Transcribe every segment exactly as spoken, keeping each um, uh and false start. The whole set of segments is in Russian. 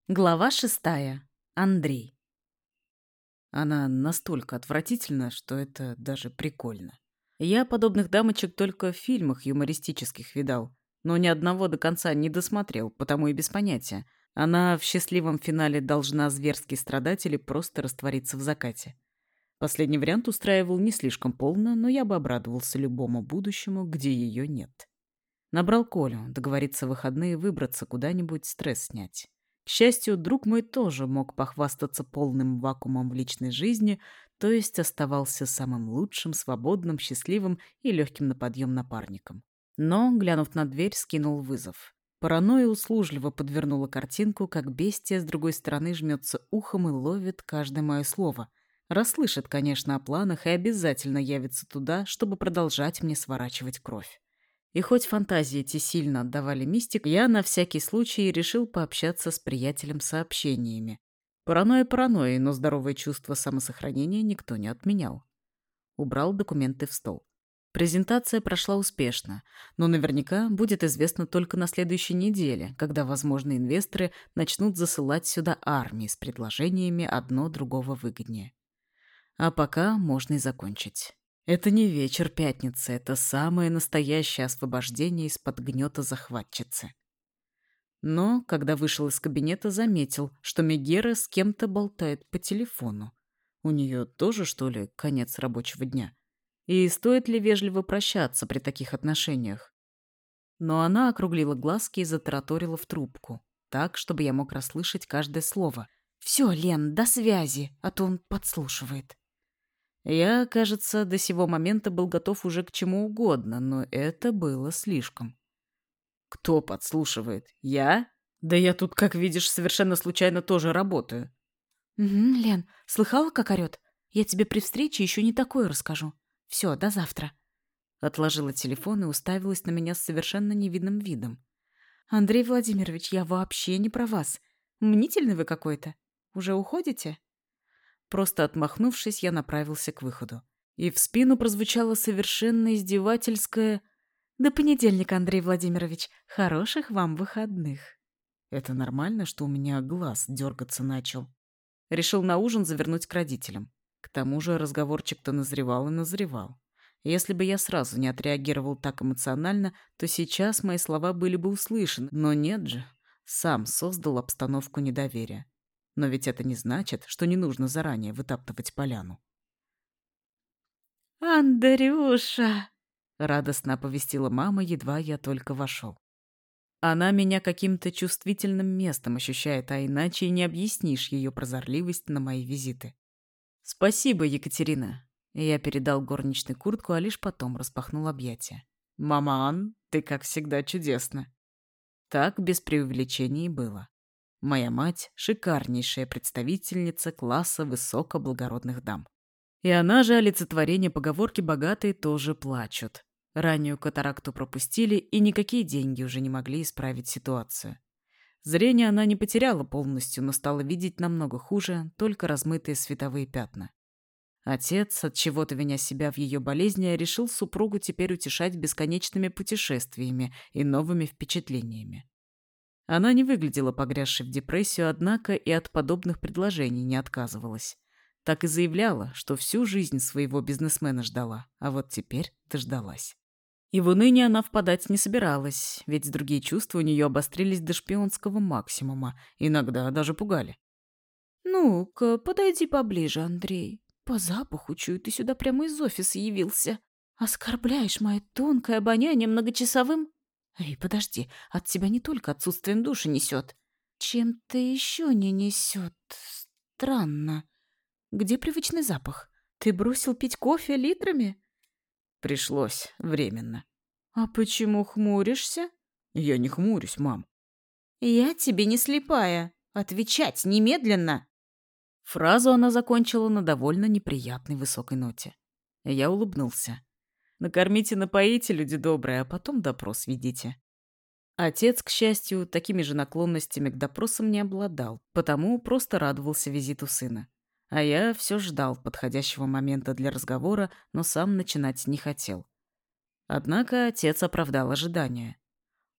Глава шестая. Андрей. Она настолько отвратительна, что это даже прикольно. Я подобных дамочек только в фильмах юмористических видал, но ни одного до конца не досмотрел, потому и без понятия. Она в счастливом финале должна зверски страдать или просто раствориться в закате. Последний вариант устраивал не слишком полно, но я бы обрадовался любому будущему, где ее нет. Набрал Колю, договориться в выходные выбраться куда-нибудь, стресс снять. К счастью, друг мой тоже мог похвастаться полным вакуумом в личной жизни, то есть оставался самым лучшим, свободным, счастливым и легким на подъем напарником. Но, глянув на дверь, скинул вызов. Паранойя услужливо подвернула картинку, как бестия с другой стороны жмется ухом и ловит каждое мое слово. Расслышит, конечно, о планах и обязательно явится туда, чтобы продолжать мне сворачивать кровь. И хоть фантазии эти сильно отдавали мистик, я на всякий случай решил пообщаться с приятелем сообщениями. Паранойя паранойей, но здоровое чувство самосохранения никто не отменял. Убрал документы в стол. Презентация прошла успешно, но наверняка будет известно только на следующей неделе, когда возможные инвесторы начнут засылать сюда армии с предложениями одно другого выгоднее. А пока можно и закончить. Это не вечер пятницы, это самое настоящее освобождение из-под гнета захватчицы. Но, когда вышел из кабинета, заметил, что Мегера с кем-то болтает по телефону. У нее тоже, что ли, конец рабочего дня? И стоит ли вежливо прощаться при таких отношениях? Но она округлила глазки и затараторила в трубку, так, чтобы я мог расслышать каждое слово. «Все, Лен, до связи, а то он подслушивает». Я, кажется, до сего момента был готов уже к чему угодно, но это было слишком. Кто подслушивает? Я? Да я тут, как видишь, совершенно случайно тоже работаю. Угу, Лен, слыхала, как орёт? Я тебе при встрече еще не такое расскажу. Все, до завтра. Отложила телефон и уставилась на меня с совершенно невинным видом. Андрей Владимирович, я вообще не про вас. Мнительный вы какой-то. Уже уходите? Просто отмахнувшись, я направился к выходу. И в спину прозвучало совершенно издевательское «До понедельника, Андрей Владимирович. Хороших вам выходных». Это нормально, что у меня глаз дергаться начал? Решил на ужин завернуть к родителям. К тому же разговорчик-то назревал и назревал. Если бы я сразу не отреагировал так эмоционально, то сейчас мои слова были бы услышаны. Но нет же. Сам создал обстановку недоверия. Но ведь это не значит, что не нужно заранее вытаптывать поляну. «Андрюша!» — радостно оповестила мама, едва я только вошел. Она меня каким-то чувствительным местом ощущает, а иначе и не объяснишь ее прозорливость на мои визиты. «Спасибо, Екатерина!» Я передал горничной куртку, а лишь потом распахнул объятия. «Маман, ты, как всегда, чудесна!» Так без преувеличений и было. Моя мать — шикарнейшая представительница класса высокоблагородных дам. И она же олицетворение поговорки «богатые тоже плачут». Раннюю катаракту пропустили, и никакие деньги уже не могли исправить ситуацию. Зрение она не потеряла полностью, но стала видеть намного хуже, только размытые световые пятна. Отец, от чего-то виня себя в ее болезни, решил супругу теперь утешать бесконечными путешествиями и новыми впечатлениями. Она не выглядела погрязшей в депрессию, однако и от подобных предложений не отказывалась. Так и заявляла, что всю жизнь своего бизнесмена ждала, а вот теперь дождалась. И в уныние она впадать не собиралась, ведь другие чувства у нее обострились до шпионского максимума, иногда даже пугали. «Ну-ка, подойди поближе, Андрей. По запаху чую, ты сюда прямо из офиса явился. Оскорбляешь мое тонкое обоняние многочасовым...» «Эй, подожди, от тебя не только отсутствием души несет. Чем-то еще не несет. Странно. Где привычный запах? Ты бросил пить кофе литрами?» Пришлось, временно. «А почему хмуришься?» «Я не хмурюсь, мам». «Я тебе не слепая. Отвечать немедленно!» Фразу она закончила на довольно неприятной высокой ноте. Я улыбнулся. «Накормите, напоите, люди добрые, а потом допрос ведите». Отец, к счастью, такими же наклонностями к допросам не обладал, потому просто радовался визиту сына. А я все ждал подходящего момента для разговора, но сам начинать не хотел. Однако отец оправдал ожидания.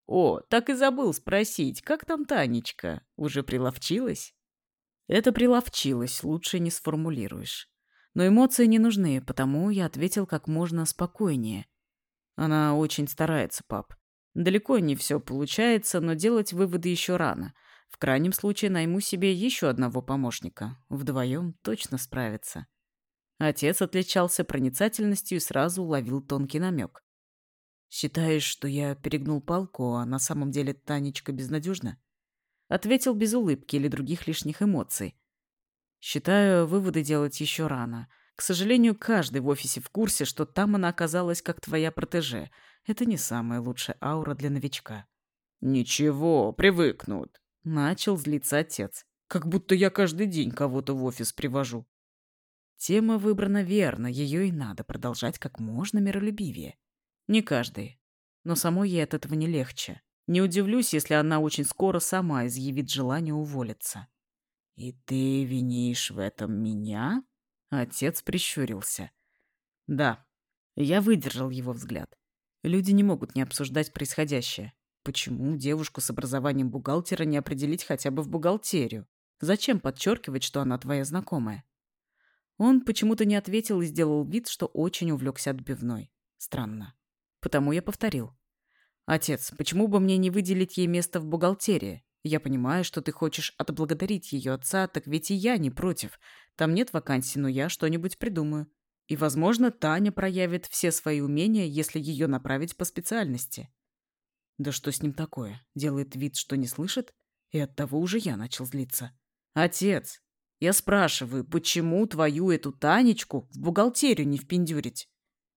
О, так и забыл спросить, как там Танечка? Уже приловчилась? Это приловчилась, лучше не сформулируешь. Но эмоции не нужны, потому я ответил как можно спокойнее. Она очень старается, пап. Далеко не все получается, но делать выводы еще рано. В крайнем случае найму себе еще одного помощника. Вдвоем точно справится. Отец отличался проницательностью и сразу уловил тонкий намек. «Считаешь, что я перегнул палку, а на самом деле Танечка безнадежна?» Ответил без улыбки или других лишних эмоций. «Считаю, выводы делать еще рано. К сожалению, каждый в офисе в курсе, что там она оказалась как твоя протеже. Это не самая лучшая аура для новичка». «Ничего, привыкнут», — начал злиться отец. «Как будто я каждый день кого-то в офис привожу». Тема выбрана верно, ее и надо продолжать как можно миролюбивее. Не каждый. Но самой ей от этого не легче. Не удивлюсь, если она очень скоро сама изъявит желание уволиться. «И ты винишь в этом меня?» Отец прищурился. «Да». Я выдержал его взгляд. Люди не могут не обсуждать происходящее. Почему девушку с образованием бухгалтера не определить хотя бы в бухгалтерию? Зачем подчеркивать, что она твоя знакомая? Он почему-то не ответил и сделал вид, что очень увлекся отбивной. Странно. Потому я повторил. «Отец, почему бы мне не выделить ей место в бухгалтерии? Я понимаю, что ты хочешь отблагодарить ее отца, так ведь и я не против. Там нет вакансий, но я что-нибудь придумаю. И, возможно, Таня проявит все свои умения, если ее направить по специальности». Да что с ним такое? Делает вид, что не слышит? И оттого уже я начал злиться. «Отец, я спрашиваю, почему твою эту Танечку в бухгалтерию не впендюрить?»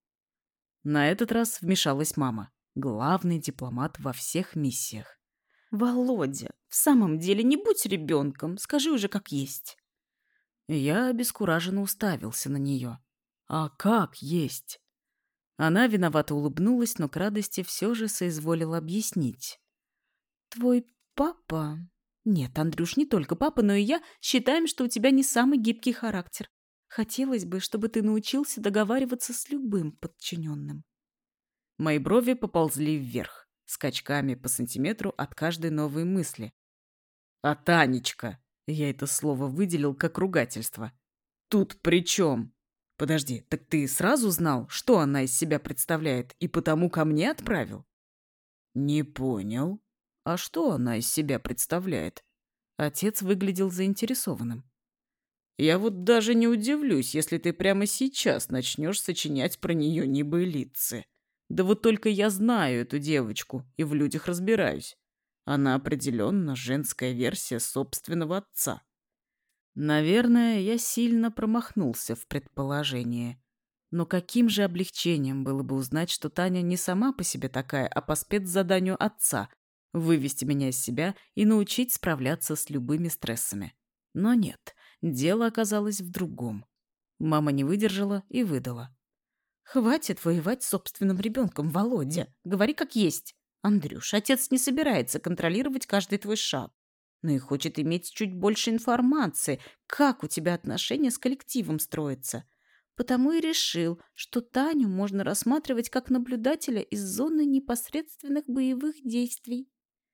На этот раз вмешалась мама, главный дипломат во всех миссиях. «Володя, в самом деле не будь ребенком, скажи уже как есть». Я обескураженно уставился на нее. «А как есть?» Она виновато улыбнулась, но к радости все же соизволила объяснить. «Твой папа...» «Нет, Андрюш, не только папа, но и я считаем, что у тебя не самый гибкий характер. Хотелось бы, чтобы ты научился договариваться с любым подчиненным». Мои брови поползли вверх, скачками по сантиметру от каждой новой мысли. «А Танечка?» Я это слово выделил как ругательство. «Тут при чем?» «Подожди, так ты сразу знал, что она из себя представляет, и потому ко мне отправил?» «Не понял. А что она из себя представляет?» Отец выглядел заинтересованным. «Я вот даже не удивлюсь, если ты прямо сейчас начнешь сочинять про нее небылицы. Да вот только я знаю эту девочку и в людях разбираюсь. Она определенно женская версия собственного отца». Наверное, я сильно промахнулся в предположении. Но каким же облегчением было бы узнать, что Таня не сама по себе такая, а по спецзаданию отца — вывести меня из себя и научить справляться с любыми стрессами. Но нет, дело оказалось в другом. Мама не выдержала и выдала. «Хватит воевать с собственным ребенком, Володя. Говори как есть. Андрюш, отец не собирается контролировать каждый твой шаг, но и хочет иметь чуть больше информации, как у тебя отношения с коллективом строятся. Потому и решил, что Таню можно рассматривать как наблюдателя из зоны непосредственных боевых действий».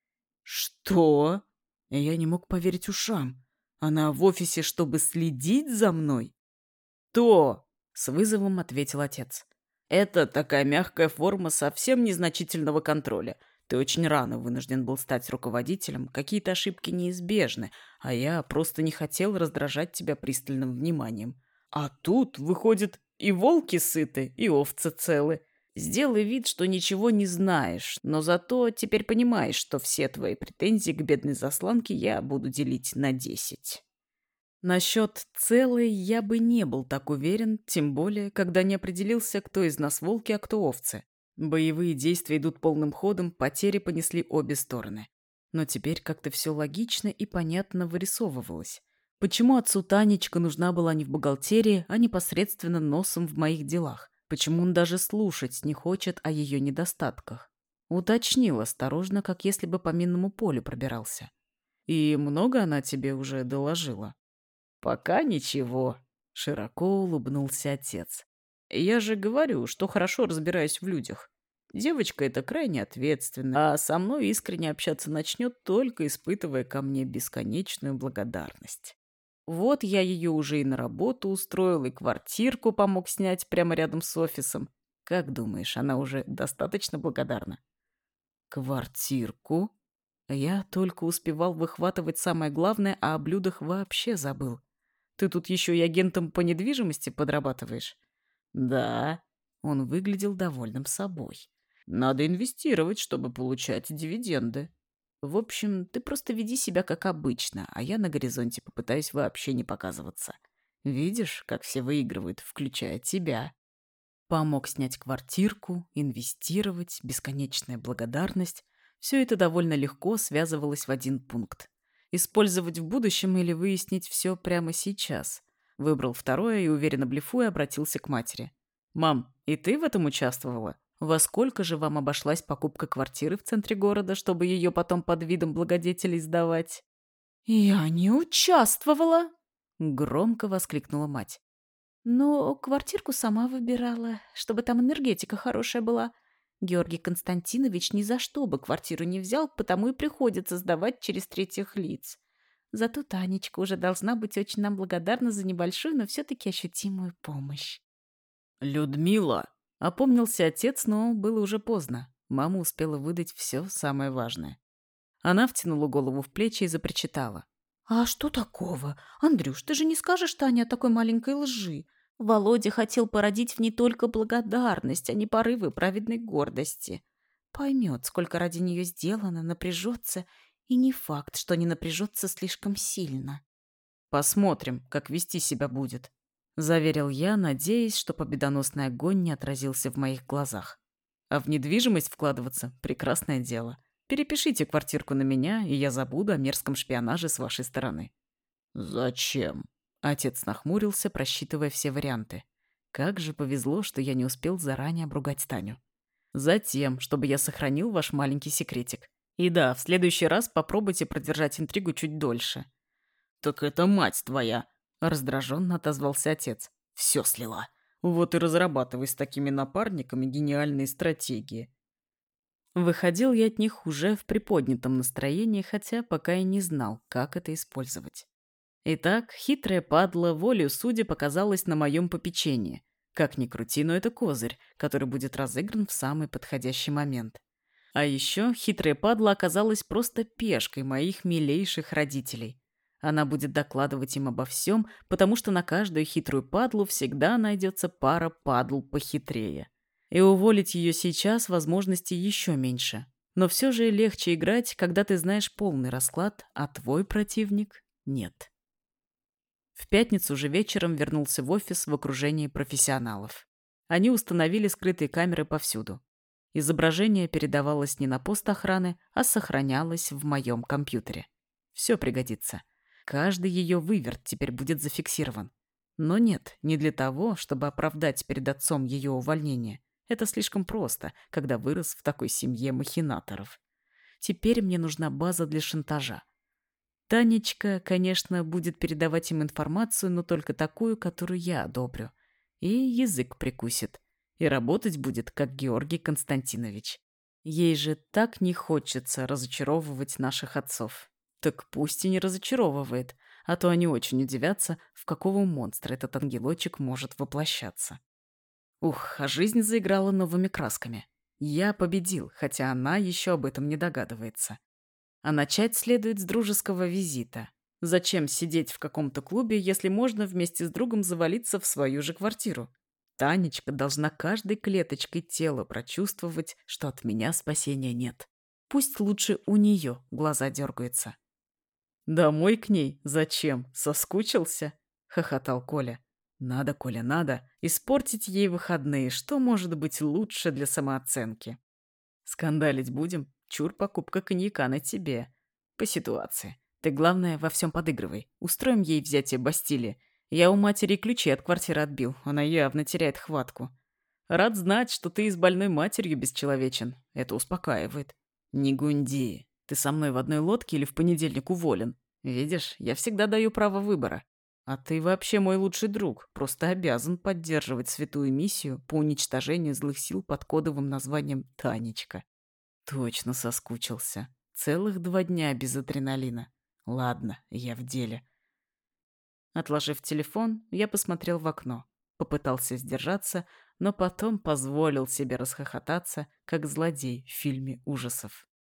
«Что?» Я не мог поверить ушам. «Она в офисе, чтобы следить за мной?» «То!» — с вызовом ответил отец. «Это такая мягкая форма совсем незначительного контроля. Ты очень рано вынужден был стать руководителем, какие-то ошибки неизбежны, а я просто не хотел раздражать тебя пристальным вниманием. А тут, выходит, и волки сыты, и овцы целы. Сделай вид, что ничего не знаешь, но зато теперь понимаешь, что все твои претензии к бедной засланке я буду делить на десять». Насчет целой я бы не был так уверен, тем более, когда не определился, кто из нас волки, а кто овцы. Боевые действия идут полным ходом, потери понесли обе стороны. Но теперь как-то все логично и понятно вырисовывалось. Почему отцу Танечка нужна была не в бухгалтерии, а непосредственно носом в моих делах? Почему он даже слушать не хочет о ее недостатках? Уточнил осторожно, как если бы по минному полю пробирался. «И много она тебе уже доложила?» «Пока ничего», — широко улыбнулся отец. «Я же говорю, что хорошо разбираюсь в людях. Девочка эта крайне ответственна, а со мной искренне общаться начнет, только испытывая ко мне бесконечную благодарность. Вот я ее уже и на работу устроил, и квартирку помог снять прямо рядом с офисом. Как думаешь, она уже достаточно благодарна? Квартирку? Я только успевал выхватывать самое главное, а о блюдах вообще забыл. Ты тут еще и агентом по недвижимости подрабатываешь? Да. Он выглядел довольным собой. Надо инвестировать, чтобы получать дивиденды. В общем, ты просто веди себя как обычно, а я на горизонте попытаюсь вообще не показываться. Видишь, как все выигрывают, включая тебя. Помог снять квартирку, инвестировать, бесконечная благодарность. Все это довольно легко связывалось в один пункт. Использовать в будущем или выяснить все прямо сейчас. Выбрал второе и, уверенно блефуя, обратился к матери. «Мам, и ты в этом участвовала? Во сколько же вам обошлась покупка квартиры в центре города, чтобы ее потом под видом благодетелей сдавать?» «Я не участвовала!» — громко воскликнула мать. Но квартирку сама выбирала, чтобы там энергетика хорошая была. Георгий Константинович ни за что бы квартиру не взял, потому и приходится сдавать через третьих лиц. Зато Танечка уже должна быть очень нам благодарна за небольшую, но все-таки ощутимую помощь. «Людмила!» — опомнился отец, но было уже поздно. Мама успела выдать все самое важное. Она втянула голову в плечи и запричитала. «А что такого? Андрюш, ты же не скажешь Тане о такой маленькой лжи? Володя хотел породить в ней только благодарность, а не порывы праведной гордости. Поймет, сколько ради нее сделано, напряжется, и не факт, что не напряжется слишком сильно». «Посмотрим, как вести себя будет», — заверил я, надеясь, что победоносный огонь не отразился в моих глазах. «А в недвижимость вкладываться — прекрасное дело. Перепишите квартирку на меня, и я забуду о мерзком шпионаже с вашей стороны». «Зачем?» Отец нахмурился, просчитывая все варианты. Как же повезло, что я не успел заранее обругать Таню. «Затем, чтобы я сохранил ваш маленький секретик. И да, в следующий раз попробуйте продержать интригу чуть дольше». «Так это мать твоя!» — раздраженно отозвался отец. «Все слила. Вот и разрабатывай с такими напарниками гениальные стратегии». Выходил я от них уже в приподнятом настроении, хотя пока и не знал, как это использовать. Итак, хитрая падла волею судеб показалась на моем попечении. Как ни крути, но это козырь, который будет разыгран в самый подходящий момент. А еще хитрая падла оказалась просто пешкой моих милейших родителей. Она будет докладывать им обо всем, потому что на каждую хитрую падлу всегда найдется пара падл похитрее. И уволить ее сейчас возможности еще меньше. Но все же легче играть, когда ты знаешь полный расклад, а твой противник нет. В пятницу же вечером вернулся в офис в окружении профессионалов. Они установили скрытые камеры повсюду. Изображение передавалось не на пост охраны, а сохранялось в моем компьютере. Все пригодится. Каждый ее выверт теперь будет зафиксирован. Но нет, не для того, чтобы оправдать перед отцом ее увольнение. Это слишком просто, когда вырос в такой семье махинаторов. Теперь мне нужна база для шантажа. Танечка, конечно, будет передавать им информацию, но только такую, которую я одобрю. И язык прикусит. И работать будет, как Георгий Константинович. Ей же так не хочется разочаровывать наших отцов. Так пусть и не разочаровывает, а то они очень удивятся, в какого монстра этот ангелочек может воплощаться. Ух, а жизнь заиграла новыми красками. Я победил, хотя она еще об этом не догадывается. А начать следует с дружеского визита. Зачем сидеть в каком-то клубе, если можно вместе с другом завалиться в свою же квартиру? Танечка должна каждой клеточкой тела прочувствовать, что от меня спасения нет. Пусть лучше у нее глаза дергаются. «Домой к ней? Зачем? Соскучился?» — хохотал Коля. «Надо, Коля, надо. Испортить ей выходные. Что может быть лучше для самооценки?» «Скандалить будем? Чур, покупка коньяка на тебе. По ситуации. Ты, главное, во всем подыгрывай. Устроим ей взятие Бастилии. Я у матери ключи от квартиры отбил. Она явно теряет хватку. Рад знать, что ты и с больной матерью бесчеловечен. Это успокаивает. Не гунди. Ты со мной в одной лодке или в понедельник уволен? Видишь, я всегда даю право выбора. А ты вообще мой лучший друг, просто обязан поддерживать святую миссию по уничтожению злых сил под кодовым названием «Танечка». Точно соскучился. Целых два дня без адреналина. Ладно, я в деле. Отложив телефон, я посмотрел в окно. Попытался сдержаться, но потом позволил себе расхохотаться, как злодей в фильме ужасов.